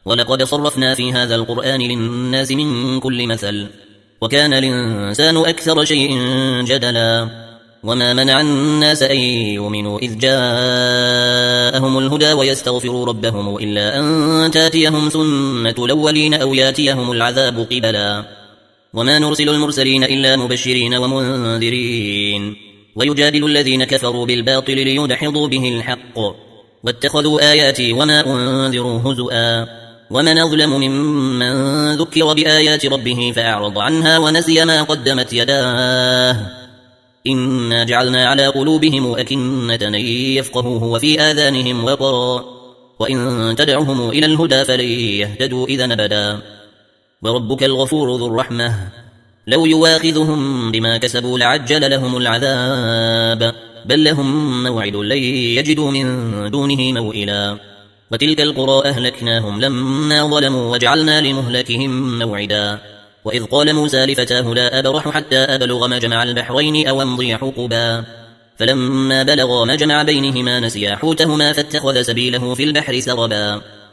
ولقد صرفنا في هذا القرآن للناس من كل مثل وكان الإنسان أكثر شيء جدلا وما منع الناس أن يؤمنوا إذ جاءهم الهدى ويستغفروا ربهم إلا أن تاتيهم سنة الأولين أو ياتيهم العذاب قبلا وما نرسل المرسلين إلا مبشرين ومنذرين ويجادل الذين كفروا بالباطل ليدحضوا به الحق واتخذوا آياتي وما أنذروا هزؤا ومن أظلم ممن ذكر بآيات ربه فأعرض عنها ونسي ما قدمت يداه إنا جعلنا على قلوبهم أكنة أن يفقهوه وفي آذانهم وقرا وإن تدعهم إلى الهدى فلن يهتدوا إذا أبدا وربك الغفور ذو الرحمة لو يواخذهم بما كسبوا لعجل لهم العذاب بل لهم موعد لن يجدوا من دونه موئلا وتلك القرى أهلكناهم لما ظلموا وجعلنا لمهلكهم موعدا وإذ قال موسى لفتاه لا أبرح حتى أبلغ مجمع البحرين أو أمضي حقبا فلما بلغا مجمع بينهما نسيا حوتهما فاتخذ سبيله في البحر سربا